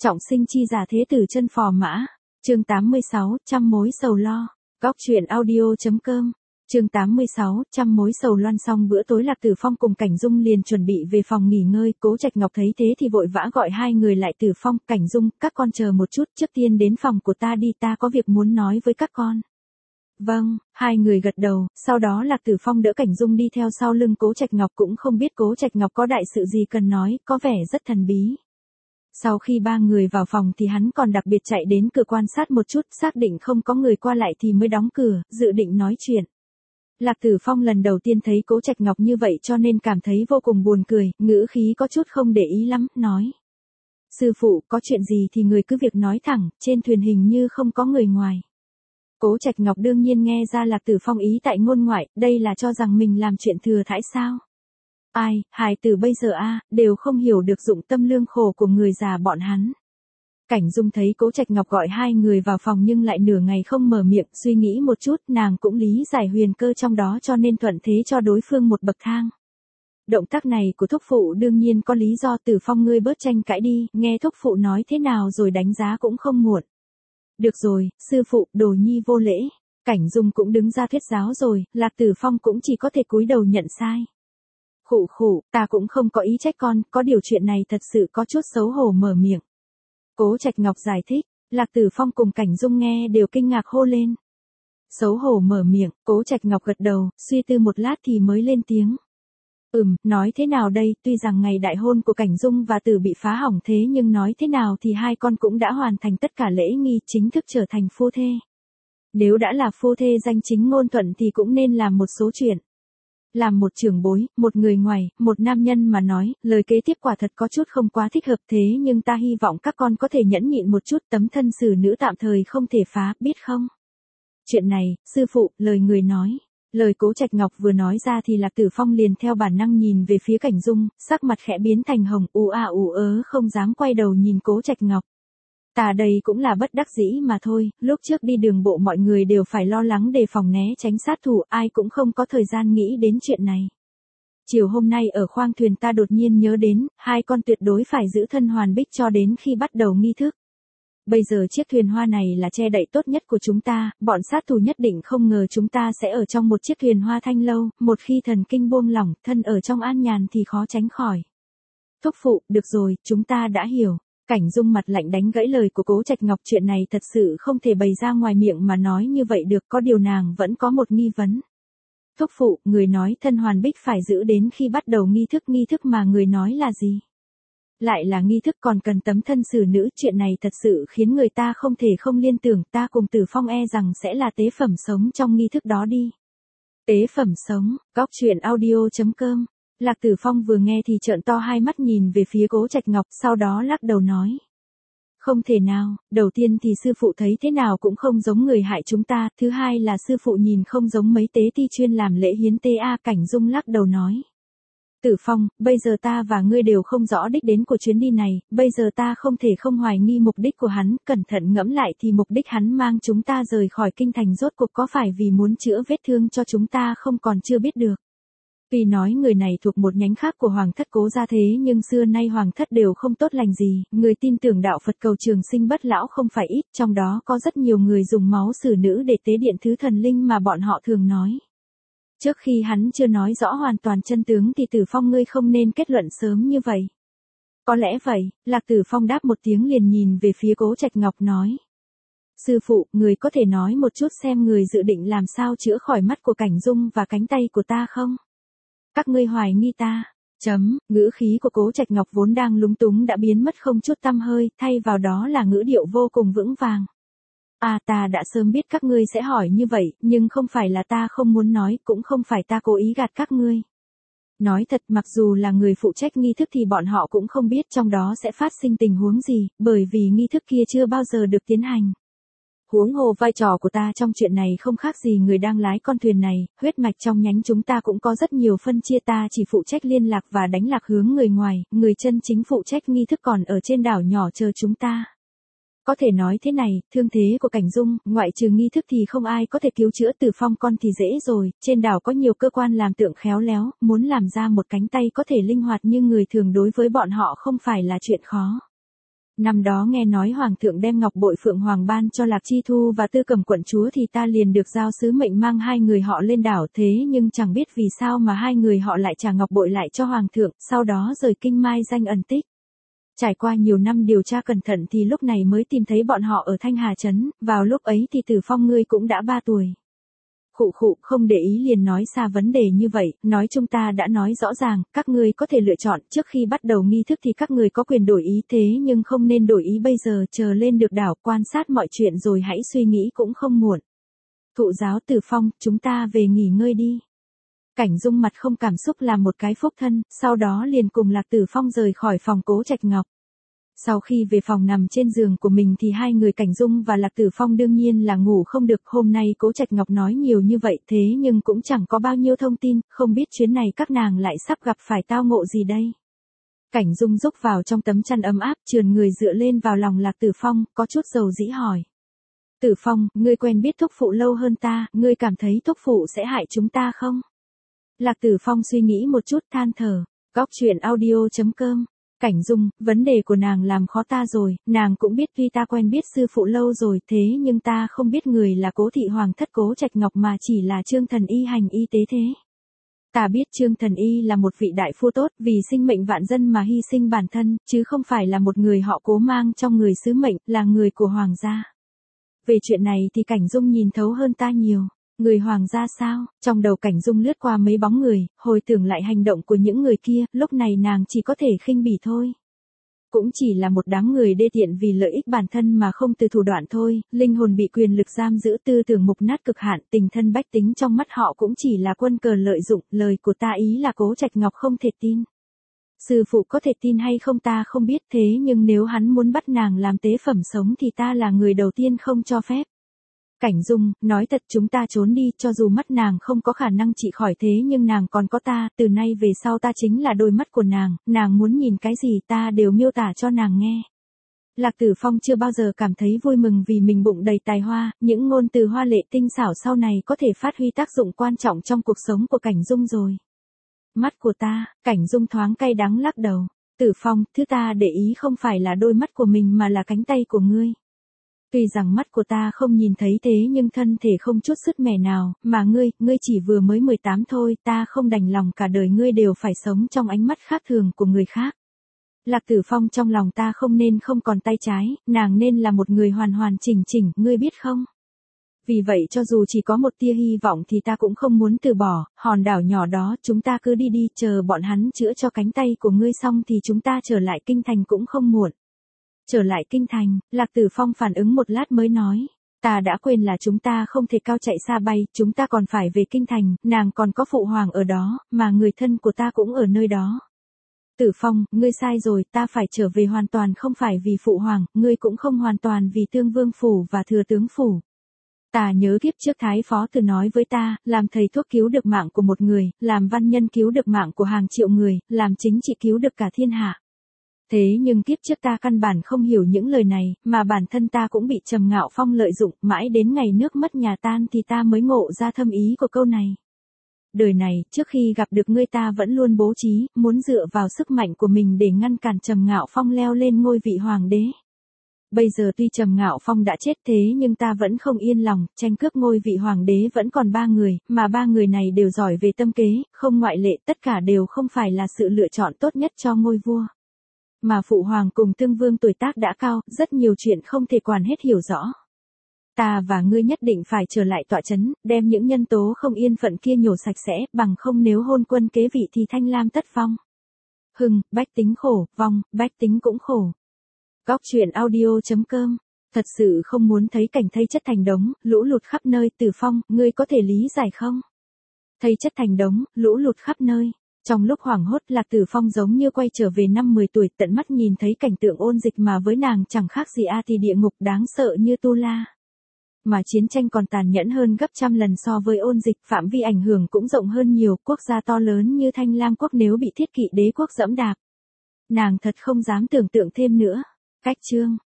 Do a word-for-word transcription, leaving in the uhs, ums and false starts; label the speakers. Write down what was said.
Speaker 1: Trọng sinh chi giả thế tử chân phò mã. Chương tám mươi sáu, trăm mối sầu lo. Góc truyện audio.com. Chương tám mươi sáu, trăm mối sầu loan. Xong bữa tối, Lạc Tử Phong cùng Cảnh Dung liền chuẩn bị về phòng nghỉ ngơi. Cố Trạch Ngọc thấy thế thì vội vã gọi hai người lại. Tử Phong, Cảnh Dung, các con chờ một chút, trước tiên đến phòng của ta đi, ta có việc muốn nói với các con. Vâng, hai người gật đầu, sau đó Lạc Tử Phong đỡ Cảnh Dung đi theo sau lưng Cố Trạch Ngọc, cũng không biết Cố Trạch Ngọc có đại sự gì cần nói, có vẻ rất thần bí. Sau khi ba người vào phòng thì hắn còn đặc biệt chạy đến cửa quan sát một chút, xác định không có người qua lại thì mới đóng cửa, dự định nói chuyện. Lạc Tử Phong lần đầu tiên thấy Cố Trạch Ngọc như vậy cho nên cảm thấy vô cùng buồn cười, ngữ khí có chút không để ý lắm, nói. Sư phụ, có chuyện gì thì người cứ việc nói thẳng, trên thuyền hình như không có người ngoài. Cố Trạch Ngọc đương nhiên nghe ra Lạc Tử Phong ý tại ngôn ngoại, đây là cho rằng mình làm chuyện thừa thãi sao? Ai, hài tử bây giờ a, đều không hiểu được dụng tâm lương khổ của người già bọn hắn. Cảnh Dung thấy Cố Trạch Ngọc gọi hai người vào phòng nhưng lại nửa ngày không mở miệng, suy nghĩ một chút, nàng cũng lý giải huyền cơ trong đó cho nên thuận thế cho đối phương một bậc thang. Động tác này của thúc phụ đương nhiên có lý do. Tử Phong, ngươi bớt tranh cãi đi, nghe thúc phụ nói thế nào rồi đánh giá cũng không muộn. Được rồi, sư phụ, đồ nhi vô lễ. Cảnh Dung cũng đứng ra thuyết giáo rồi, Lạc Tử Phong cũng chỉ có thể cúi đầu nhận sai. Khụ khụ, ta cũng không có ý trách con, có điều chuyện này thật sự có chút xấu hổ mở miệng. Cố Trạch Ngọc giải thích, Lạc Tử Phong cùng Cảnh Dung nghe đều kinh ngạc hô lên. Xấu hổ mở miệng, Cố Trạch Ngọc gật đầu, suy tư một lát thì mới lên tiếng. Ừm, nói thế nào đây, tuy rằng ngày đại hôn của Cảnh Dung và Tử bị phá hỏng thế nhưng nói thế nào thì hai con cũng đã hoàn thành tất cả lễ nghi, chính thức trở thành phu thê. Nếu đã là phu thê danh chính ngôn thuận thì cũng nên làm một số chuyện. Làm một trưởng bối, một người ngoài, một nam nhân mà nói, lời kế tiếp quả thật có chút không quá thích hợp, thế nhưng ta hy vọng các con có thể nhẫn nhịn một chút, tấm thân xử nữ tạm thời không thể phá, biết không? Chuyện này, sư phụ, lời người nói. Lời Cố Trạch Ngọc vừa nói ra thì Lạc Tử Phong liền theo bản năng nhìn về phía Cảnh Dung, sắc mặt khẽ biến thành hồng, ù à ù ớ không dám quay đầu nhìn Cố Trạch Ngọc. Ta đây cũng là bất đắc dĩ mà thôi, lúc trước đi đường bộ mọi người đều phải lo lắng đề phòng né tránh sát thủ, ai cũng không có thời gian nghĩ đến chuyện này. Chiều hôm nay ở khoang thuyền ta đột nhiên nhớ đến, hai con tuyệt đối phải giữ thân hoàn bích cho đến khi bắt đầu nghi thức. Bây giờ chiếc thuyền hoa này là che đậy tốt nhất của chúng ta, bọn sát thủ nhất định không ngờ chúng ta sẽ ở trong một chiếc thuyền hoa thanh lâu, một khi thần kinh buông lỏng, thân ở trong an nhàn thì khó tránh khỏi. Thúc phụ, được rồi, chúng ta đã hiểu. Cảnh Dung mặt lạnh đánh gãy lời của Cố Trạch Ngọc, chuyện này thật sự không thể bày ra ngoài miệng mà nói như vậy được, có điều nàng vẫn có một nghi vấn. Thúc phụ, người nói thân hoàn bích phải giữ đến khi bắt đầu nghi thức, nghi thức mà người nói là gì? Lại là nghi thức còn cần tấm thân xử nữ, chuyện này thật sự khiến người ta không thể không liên tưởng, ta cùng Tử Phong e rằng sẽ là tế phẩm sống trong nghi thức đó đi. Tế phẩm sống, góc truyện audio.com. Lạc Tử Phong vừa nghe thì trợn to hai mắt nhìn về phía Cố Trạch Ngọc, sau đó lắc đầu nói. Không thể nào, đầu tiên thì sư phụ thấy thế nào cũng không giống người hại chúng ta, thứ hai là sư phụ nhìn không giống mấy tế ti chuyên làm lễ hiến tế a. Cảnh Dung lắc đầu nói. Tử Phong, bây giờ ta và ngươi đều không rõ đích đến của chuyến đi này, bây giờ ta không thể không hoài nghi mục đích của hắn, cẩn thận ngẫm lại thì mục đích hắn mang chúng ta rời khỏi kinh thành rốt cuộc có phải vì muốn chữa vết thương cho chúng ta không còn chưa biết được. Vì nói người này thuộc một nhánh khác của Hoàng thất Cố gia thế nhưng xưa nay Hoàng thất đều không tốt lành gì, người tin tưởng đạo Phật cầu trường sinh bất lão không phải ít, trong đó có rất nhiều người dùng máu xử nữ để tế điện thứ thần linh mà bọn họ thường nói. Trước khi hắn chưa nói rõ hoàn toàn chân tướng thì Tử Phong ngươi không nên kết luận sớm như vậy. Có lẽ vậy, Lạc Tử Phong đáp một tiếng liền nhìn về phía Cố Trạch Ngọc nói. Sư phụ, người có thể nói một chút xem người dự định làm sao chữa khỏi mắt của Cảnh Dung và cánh tay của ta không? Các ngươi hoài nghi ta. Chấm, ngữ khí của Cố Trạch Ngọc vốn đang lúng túng đã biến mất không chút tăm hơi, thay vào đó là ngữ điệu vô cùng vững vàng. À, ta đã sớm biết các ngươi sẽ hỏi như vậy, nhưng không phải là ta không muốn nói, cũng không phải ta cố ý gạt các ngươi. Nói thật, mặc dù là người phụ trách nghi thức thì bọn họ cũng không biết trong đó sẽ phát sinh tình huống gì, bởi vì nghi thức kia chưa bao giờ được tiến hành. Huống hồ vai trò của ta trong chuyện này không khác gì người đang lái con thuyền này, huyết mạch trong nhánh chúng ta cũng có rất nhiều phân chia, ta chỉ phụ trách liên lạc và đánh lạc hướng người ngoài, người chân chính phụ trách nghi thức còn ở trên đảo nhỏ chờ chúng ta. Có thể nói thế này, thương thế của Cảnh Dung, ngoại trừ nghi thức thì không ai có thể cứu chữa. Tử Phong con thì dễ rồi, trên đảo có nhiều cơ quan làm tượng khéo léo, muốn làm ra một cánh tay có thể linh hoạt như người thường đối với bọn họ không phải là chuyện khó. Năm đó nghe nói Hoàng thượng đem ngọc bội Phượng Hoàng ban cho Lạc Chi Thu và Tư Cầm quận chúa thì ta liền được giao sứ mệnh mang hai người họ lên đảo, thế nhưng chẳng biết vì sao mà hai người họ lại trả ngọc bội lại cho Hoàng thượng, sau đó rời kinh mai danh ẩn tích. Trải qua nhiều năm điều tra cẩn thận thì lúc này mới tìm thấy bọn họ ở Thanh Hà Trấn, vào lúc ấy thì Tử Phong ngươi cũng đã ba tuổi. Khụ khụ, không để ý liền nói xa vấn đề như vậy, nói chúng ta đã nói rõ ràng, các ngươi có thể lựa chọn, trước khi bắt đầu nghi thức thì các ngươi có quyền đổi ý, thế nhưng không nên đổi ý bây giờ, chờ lên được đảo quan sát mọi chuyện rồi hãy suy nghĩ cũng không muộn. Thụ giáo Tử Phong, chúng ta về nghỉ ngơi đi. Cảnh Dung mặt không cảm xúc làm một cái phúc thân, sau đó liền cùng Lạc Tử Phong rời khỏi phòng Cố Trạch Ngọc. Sau khi về phòng nằm trên giường của mình thì hai người Cảnh Dung và Lạc Tử Phong đương nhiên là ngủ không được. Hôm nay Cố Trạch Ngọc nói nhiều như vậy thế nhưng cũng chẳng có bao nhiêu thông tin, không biết chuyến này các nàng lại sắp gặp phải tao ngộ gì đây. Cảnh Dung rúc vào trong tấm chăn ấm áp, trườn người dựa lên vào lòng Lạc Tử Phong, có chút dầu dĩ hỏi. Tử Phong, ngươi quen biết thúc phụ lâu hơn ta, ngươi cảm thấy thúc phụ sẽ hại chúng ta không? Lạc Tử Phong suy nghĩ một chút than thở. Góc truyện audio chấm com. Cảnh Dung, vấn đề của nàng làm khó ta rồi, nàng cũng biết tuy ta quen biết sư phụ lâu rồi thế nhưng ta không biết người là Cố thị hoàng thất Cố Trạch Ngọc mà chỉ là Trương Thần Y hành y tế thế. Ta biết Trương Thần Y là một vị đại phu tốt vì sinh mệnh vạn dân mà hy sinh bản thân, chứ không phải là một người họ Cố mang trong người sứ mệnh, là người của hoàng gia. Về chuyện này thì Cảnh Dung nhìn thấu hơn ta nhiều. Người hoàng gia sao? Trong đầu Cảnh Dung lướt qua mấy bóng người, hồi tưởng lại hành động của những người kia, lúc này nàng chỉ có thể khinh bỉ thôi. Cũng chỉ là một đám người đê tiện vì lợi ích bản thân mà không từ thủ đoạn thôi, linh hồn bị quyền lực giam giữ, tư tưởng mục nát cực hạn, tình thân bách tính trong mắt họ cũng chỉ là quân cờ lợi dụng, lời của ta ý là Cố Trạch Ngọc không thể tin. Sư phụ có thể tin hay không ta không biết, thế nhưng nếu hắn muốn bắt nàng làm tế phẩm sống thì ta là người đầu tiên không cho phép. Cảnh Dung, nói thật chúng ta trốn đi, cho dù mắt nàng không có khả năng trị khỏi thế nhưng nàng còn có ta, từ nay về sau ta chính là đôi mắt của nàng, nàng muốn nhìn cái gì ta đều miêu tả cho nàng nghe. Lạc Tử Phong chưa bao giờ cảm thấy vui mừng vì mình bụng đầy tài hoa, những ngôn từ hoa lệ tinh xảo sau này có thể phát huy tác dụng quan trọng trong cuộc sống của Cảnh Dung rồi. Mắt của ta, Cảnh Dung thoáng cay đắng lắc đầu. Tử Phong, thứ ta để ý không phải là đôi mắt của mình mà là cánh tay của ngươi. Tuy rằng mắt của ta không nhìn thấy thế nhưng thân thể không chút sứt mẻ nào, mà ngươi, ngươi chỉ vừa mới mười tám thôi, ta không đành lòng cả đời ngươi đều phải sống trong ánh mắt khác thường của người khác. Lạc Tử Phong, trong lòng ta không nên không còn tay trái, nàng nên là một người hoàn hoàn chỉnh chỉnh, ngươi biết không? Vì vậy cho dù chỉ có một tia hy vọng thì ta cũng không muốn từ bỏ, hòn đảo nhỏ đó chúng ta cứ đi đi, chờ bọn hắn chữa cho cánh tay của ngươi xong thì chúng ta trở lại kinh thành cũng không muộn. Trở lại kinh thành, Lạc Tử Phong phản ứng một lát mới nói, ta đã quên là chúng ta không thể cao chạy xa bay, chúng ta còn phải về kinh thành, nàng còn có phụ hoàng ở đó, mà người thân của ta cũng ở nơi đó. Tử Phong, ngươi sai rồi, ta phải trở về hoàn toàn không phải vì phụ hoàng, ngươi cũng không hoàn toàn vì Tương Vương phủ và Thừa tướng phủ. Ta nhớ kiếp trước Thái Phó từng nói với ta, làm thầy thuốc cứu được mạng của một người, làm văn nhân cứu được mạng của hàng triệu người, làm chính trị cứu được cả thiên hạ. Thế nhưng kiếp trước ta căn bản không hiểu những lời này, mà bản thân ta cũng bị Trầm Ngạo Phong lợi dụng, mãi đến ngày nước mất nhà tan thì ta mới ngộ ra thâm ý của câu này. Đời này, trước khi gặp được ngươi ta vẫn luôn bố trí, muốn dựa vào sức mạnh của mình để ngăn cản Trầm Ngạo Phong leo lên ngôi vị hoàng đế. Bây giờ tuy Trầm Ngạo Phong đã chết thế nhưng ta vẫn không yên lòng, tranh cướp ngôi vị hoàng đế vẫn còn ba người, mà ba người này đều giỏi về tâm kế, không ngoại lệ, tất cả đều không phải là sự lựa chọn tốt nhất cho ngôi vua. Mà phụ hoàng cùng Tương Vương tuổi tác đã cao, rất nhiều chuyện không thể quản hết hiểu rõ. Ta và ngươi nhất định phải trở lại tọa trấn, đem những nhân tố không yên phận kia nhổ sạch sẽ, bằng không nếu hôn quân kế vị thì Thanh Lam tất vong. Hưng, bách tính khổ, vong, bách tính cũng khổ. Góc truyện audio chấm com. Thật sự không muốn thấy cảnh thây chất thành đống, lũ lụt khắp nơi. Tử Phong, ngươi có thể lý giải không? Thây chất thành đống, lũ lụt khắp nơi. Trong lúc hoảng hốt, Lạc Tử Phong giống như quay trở về năm mười tuổi, tận mắt nhìn thấy cảnh tượng ôn dịch mà với nàng chẳng khác gì a thì địa ngục đáng sợ như tu la. Mà chiến tranh còn tàn nhẫn hơn gấp trăm lần so với ôn dịch, phạm vi ảnh hưởng cũng rộng hơn nhiều, quốc gia to lớn như Thanh Lam quốc nếu bị Thiết Kỵ đế quốc dẫm đạp. Nàng thật không dám tưởng tượng thêm nữa. Cách chương